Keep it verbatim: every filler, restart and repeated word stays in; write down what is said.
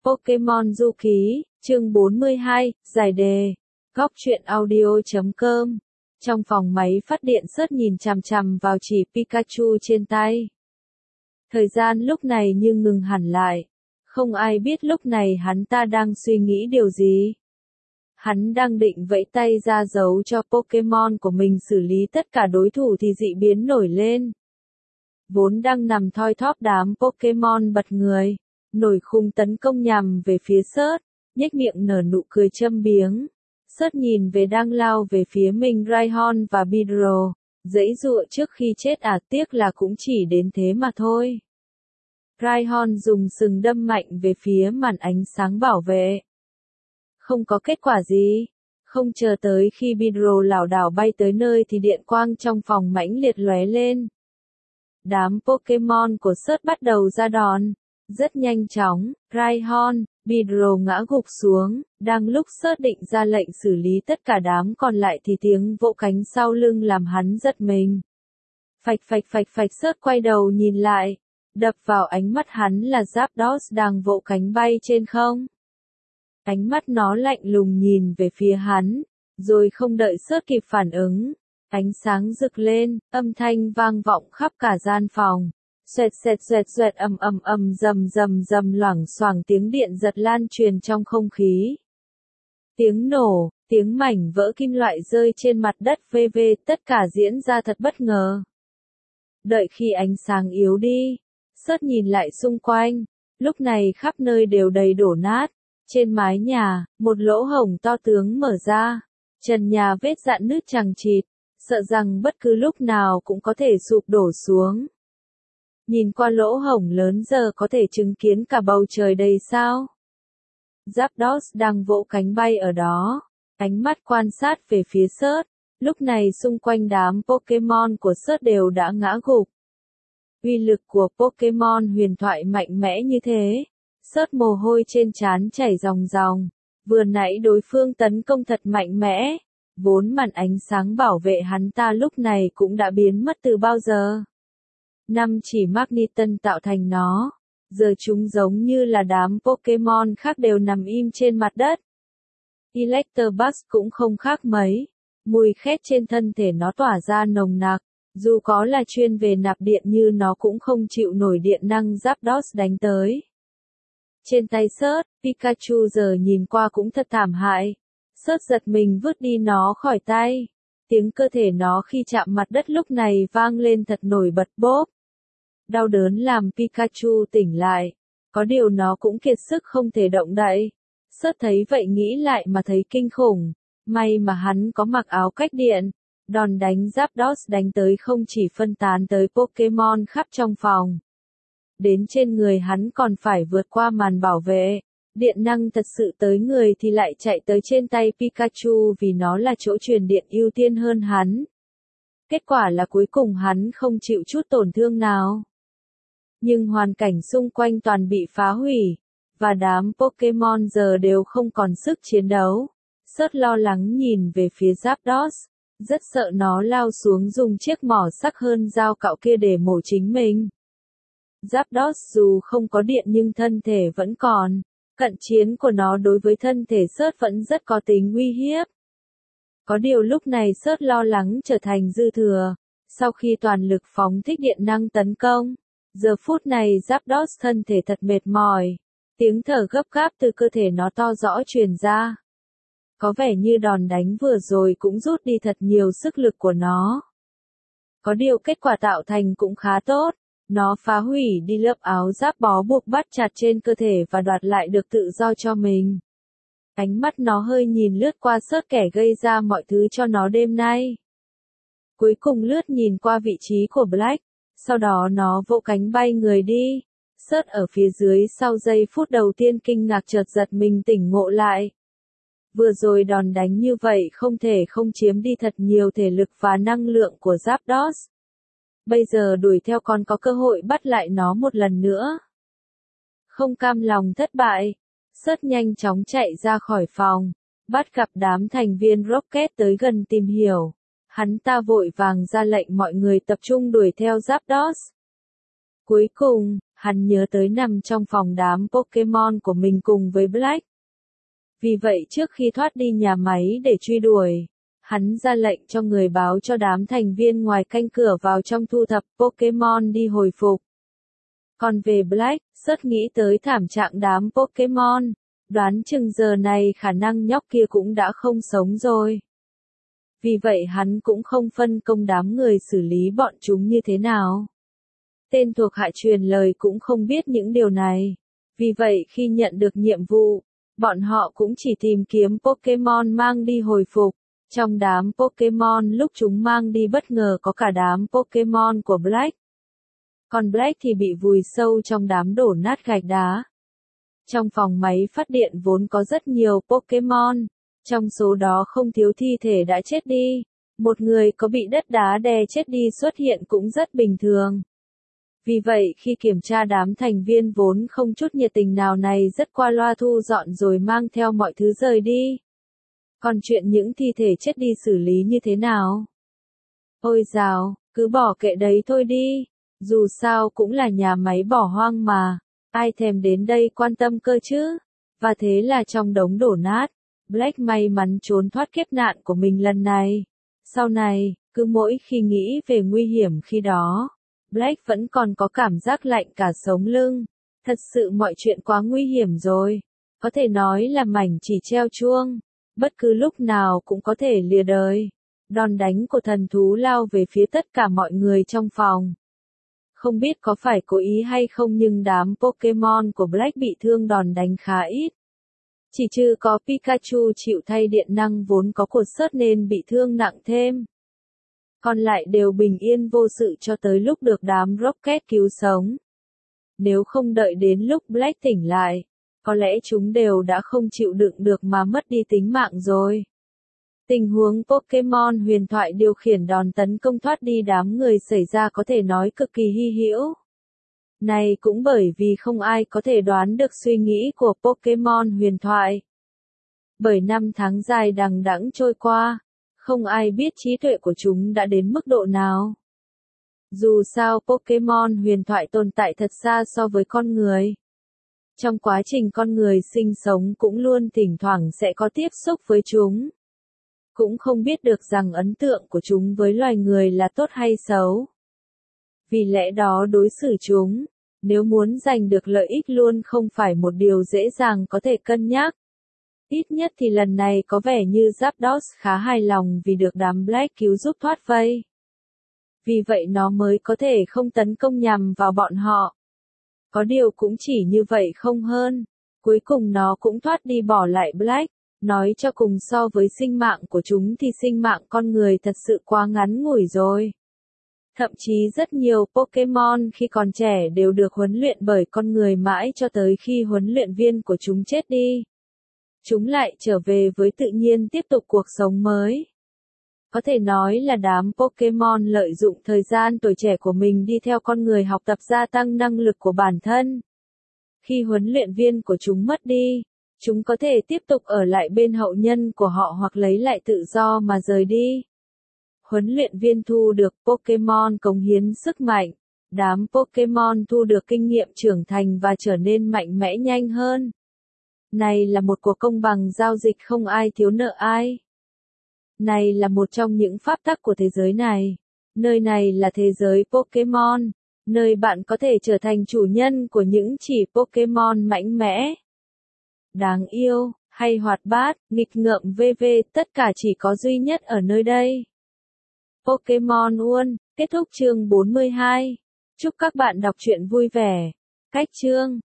Pokemon Du Ký, chương bốn mươi hai, giải đề. Góc truyện audio chấm com. Trong phòng máy phát điện Search nhìn chằm chằm vào chỉ Pikachu trên tay. Thời gian lúc này như ngừng hẳn lại. Không ai biết lúc này hắn ta đang suy nghĩ điều gì. Hắn đang định vẫy tay ra dấu cho Pokemon của mình xử lý tất cả đối thủ thì dị biến nổi lên. Vốn đang nằm thoi thóp đám Pokemon bật người, nổi khung tấn công nhằm về phía Search, nhếch miệng nở nụ cười châm biếng. Search nhìn về đang lao về phía mình Rhyhorn và Beedrill, giãy giụa trước khi chết à, tiếc là cũng chỉ đến thế mà thôi. Rhyhorn dùng sừng đâm mạnh về phía màn ánh sáng bảo vệ. Không có kết quả gì. Không chờ tới khi Beedrill lảo đảo bay tới nơi thì điện quang trong phòng mãnh liệt lóe lên. Đám Pokemon của Search bắt đầu ra đòn. Rất nhanh chóng, Rhyhorn, Beedrill ngã gục xuống. Đang lúc Search định ra lệnh xử lý tất cả đám còn lại thì tiếng vỗ cánh sau lưng làm hắn giật mình. Phạch phạch phạch phạch, Search quay đầu nhìn lại. Đập vào ánh mắt hắn là Zapdos đang vỗ cánh bay trên không. Ánh mắt nó lạnh lùng nhìn về phía hắn, rồi không đợi Search kịp phản ứng. Ánh sáng rực lên, âm thanh vang vọng khắp cả gian phòng. Xoẹt xoẹt xoẹt xoẹt, ầm ầm ầm, rầm rầm rầm, loảng xoảng tiếng điện giật lan truyền trong không khí. Tiếng nổ, tiếng mảnh vỡ kim loại rơi trên mặt đất vv, tất cả diễn ra thật bất ngờ. Đợi khi ánh sáng yếu đi, Search nhìn lại xung quanh, lúc này khắp nơi đều đầy đổ nát. Trên mái nhà, một lỗ hổng to tướng mở ra, trần nhà vết rạn nứt chằng chịt, sợ rằng bất cứ lúc nào cũng có thể sụp đổ xuống. Nhìn qua lỗ hổng lớn giờ có thể chứng kiến cả bầu trời đầy sao. Zapdos đang vỗ cánh bay ở đó, ánh mắt quan sát về phía Search, lúc này xung quanh đám Pokemon của Search đều đã ngã gục. Uy lực của Pokemon huyền thoại mạnh mẽ như thế, Search mồ hôi trên trán chảy ròng ròng, vừa nãy đối phương tấn công thật mạnh mẽ, vốn màn ánh sáng bảo vệ hắn ta lúc này cũng đã biến mất từ bao giờ. Năm chỉ Magneton tạo thành nó, giờ chúng giống như là đám Pokemon khác đều nằm im trên mặt đất. Electabuzz cũng không khác mấy, mùi khét trên thân thể nó tỏa ra nồng nặc, dù có là chuyên về nạp điện như nó cũng không chịu nổi điện năng Zapdos đánh tới. Trên tay Search, Pikachu giờ nhìn qua cũng thật thảm hại. Search giật mình vứt đi nó khỏi tay. Tiếng cơ thể nó khi chạm mặt đất lúc này vang lên thật nổi bật bốp. Đau đớn làm Pikachu tỉnh lại. Có điều nó cũng kiệt sức không thể động đậy. Search thấy vậy nghĩ lại mà thấy kinh khủng. May mà hắn có mặc áo cách điện. Đòn đánh Zapdos đánh tới không chỉ phân tán tới Pokemon khắp trong phòng. Đến trên người hắn còn phải vượt qua màn bảo vệ. Điện năng thật sự tới người thì lại chạy tới trên tay Pikachu vì nó là chỗ truyền điện ưu tiên hơn hắn. Kết quả là cuối cùng hắn không chịu chút tổn thương nào. Nhưng hoàn cảnh xung quanh toàn bị phá hủy, và đám Pokemon giờ đều không còn sức chiến đấu. Search lo lắng nhìn về phía Zapdos, rất sợ nó lao xuống dùng chiếc mỏ sắc hơn dao cạo kia để mổ chính mình. Zapdos dù không có điện nhưng thân thể vẫn còn. Cận chiến của nó đối với thân thể Search vẫn rất có tính uy hiếp. Có điều lúc này Search lo lắng trở thành dư thừa. Sau khi toàn lực phóng thích điện năng tấn công, giờ phút này Zapdos thân thể thật mệt mỏi. Tiếng thở gấp gáp từ cơ thể nó to rõ truyền ra. Có vẻ như đòn đánh vừa rồi cũng rút đi thật nhiều sức lực của nó. Có điều kết quả tạo thành cũng khá tốt. Nó phá hủy đi lớp áo giáp bó buộc bắt chặt trên cơ thể và đoạt lại được tự do cho mình. Ánh mắt nó hơi nhìn lướt qua Search kẻ gây ra mọi thứ cho nó đêm nay. Cuối cùng lướt nhìn qua vị trí của Black, sau đó nó vỗ cánh bay người đi. Search ở phía dưới sau giây phút đầu tiên kinh ngạc chợt giật mình tỉnh ngộ lại. Vừa rồi đòn đánh như vậy không thể không chiếm đi thật nhiều thể lực và năng lượng của Zapdos. Bây giờ đuổi theo còn có cơ hội bắt lại nó một lần nữa. Không cam lòng thất bại, Search nhanh chóng chạy ra khỏi phòng, bắt gặp đám thành viên Rocket tới gần tìm hiểu. Hắn ta vội vàng ra lệnh mọi người tập trung đuổi theo Zapdos. Cuối cùng, hắn nhớ tới nằm trong phòng đám Pokemon của mình cùng với Black. Vì vậy trước khi thoát đi nhà máy để truy đuổi, hắn ra lệnh cho người báo cho đám thành viên ngoài canh cửa vào trong thu thập Pokemon đi hồi phục. Còn về Black, sớt nghĩ tới thảm trạng đám Pokemon, đoán chừng giờ này khả năng nhóc kia cũng đã không sống rồi. Vì vậy hắn cũng không phân công đám người xử lý bọn chúng như thế nào. Tên thuộc hạ truyền lời cũng không biết những điều này. Vì vậy khi nhận được nhiệm vụ, bọn họ cũng chỉ tìm kiếm Pokemon mang đi hồi phục. Trong đám Pokemon lúc chúng mang đi bất ngờ có cả đám Pokemon của Black. Còn Black thì bị vùi sâu trong đám đổ nát gạch đá. Trong phòng máy phát điện vốn có rất nhiều Pokemon, trong số đó không thiếu thi thể đã chết đi. Một người có bị đất đá đè chết đi xuất hiện cũng rất bình thường. Vì vậy khi kiểm tra đám thành viên vốn không chút nhiệt tình nào này rất qua loa thu dọn rồi mang theo mọi thứ rời đi. Còn chuyện những thi thể chết đi xử lý như thế nào? Ôi dào, cứ bỏ kệ đấy thôi đi. Dù sao cũng là nhà máy bỏ hoang mà. Ai thèm đến đây quan tâm cơ chứ? Và thế là trong đống đổ nát, Black may mắn trốn thoát kiếp nạn của mình lần này. Sau này, cứ mỗi khi nghĩ về nguy hiểm khi đó, Black vẫn còn có cảm giác lạnh cả sống lưng. Thật sự mọi chuyện quá nguy hiểm rồi. Có thể nói là mảnh chỉ treo chuông. Bất cứ lúc nào cũng có thể lìa đời. Đòn đánh của thần thú lao về phía tất cả mọi người trong phòng. Không biết có phải cố ý hay không nhưng đám Pokemon của Black bị thương đòn đánh khá ít. Chỉ trừ có Pikachu chịu thay điện năng vốn có của Search nên bị thương nặng thêm. Còn lại đều bình yên vô sự cho tới lúc được đám Rocket cứu sống. Nếu không đợi đến lúc Black tỉnh lại, có lẽ chúng đều đã không chịu đựng được mà mất đi tính mạng rồi. Tình huống Pokemon huyền thoại điều khiển đòn tấn công thoát đi đám người xảy ra có thể nói cực kỳ hy hữu. Này cũng bởi vì không ai có thể đoán được suy nghĩ của Pokemon huyền thoại. Bởi năm tháng dài đằng đẵng trôi qua, không ai biết trí tuệ của chúng đã đến mức độ nào. Dù sao Pokemon huyền thoại tồn tại thật xa so với con người. Trong quá trình con người sinh sống cũng luôn thỉnh thoảng sẽ có tiếp xúc với chúng. Cũng không biết được rằng ấn tượng của chúng với loài người là tốt hay xấu. Vì lẽ đó đối xử chúng, nếu muốn giành được lợi ích luôn không phải một điều dễ dàng có thể cân nhắc. Ít nhất thì lần này có vẻ như Zapdos khá hài lòng vì được đám Black cứu giúp thoát vây. Vì vậy nó mới có thể không tấn công nhằm vào bọn họ. Có điều cũng chỉ như vậy không hơn. Cuối cùng nó cũng thoát đi bỏ lại Black. Nói cho cùng so với sinh mạng của chúng thì sinh mạng con người thật sự quá ngắn ngủi rồi. Thậm chí rất nhiều Pokemon khi còn trẻ đều được huấn luyện bởi con người mãi cho tới khi huấn luyện viên của chúng chết đi. Chúng lại trở về với tự nhiên tiếp tục cuộc sống mới. Có thể nói là đám Pokemon lợi dụng thời gian tuổi trẻ của mình đi theo con người học tập gia tăng năng lực của bản thân. Khi huấn luyện viên của chúng mất đi, chúng có thể tiếp tục ở lại bên hậu nhân của họ hoặc lấy lại tự do mà rời đi. Huấn luyện viên thu được Pokemon cống hiến sức mạnh. Đám Pokemon thu được kinh nghiệm trưởng thành và trở nên mạnh mẽ nhanh hơn. Này là một cuộc công bằng giao dịch không ai thiếu nợ ai. Này là một trong những pháp tắc của thế giới này. Nơi này là thế giới Pokemon, nơi bạn có thể trở thành chủ nhân của những chỉ Pokemon mạnh mẽ, đáng yêu, hay hoạt bát, nghịch ngợm vân vân, tất cả chỉ có duy nhất ở nơi đây. Pokemon World, kết thúc chương bốn mươi hai. Chúc các bạn đọc truyện vui vẻ. Cách chương